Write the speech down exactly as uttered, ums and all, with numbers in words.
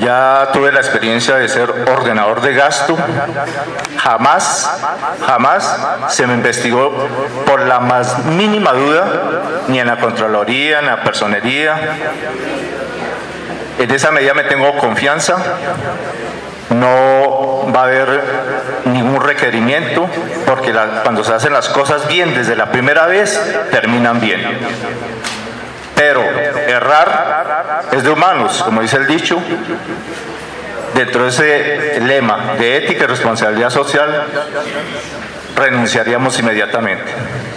Ya tuve la experiencia de ser ordenador de gasto. Jamás, jamás se me investigó por la más mínima duda, ni en la Contraloría, ni en la Personería. En esa medida me tengo confianza. No va a haber ningún requerimiento, porque la, cuando se hacen las cosas bien desde la primera vez, terminan bien. Pero errar es de humanos, como dice el dicho. Dentro de ese lema de ética y responsabilidad social, renunciaríamos inmediatamente.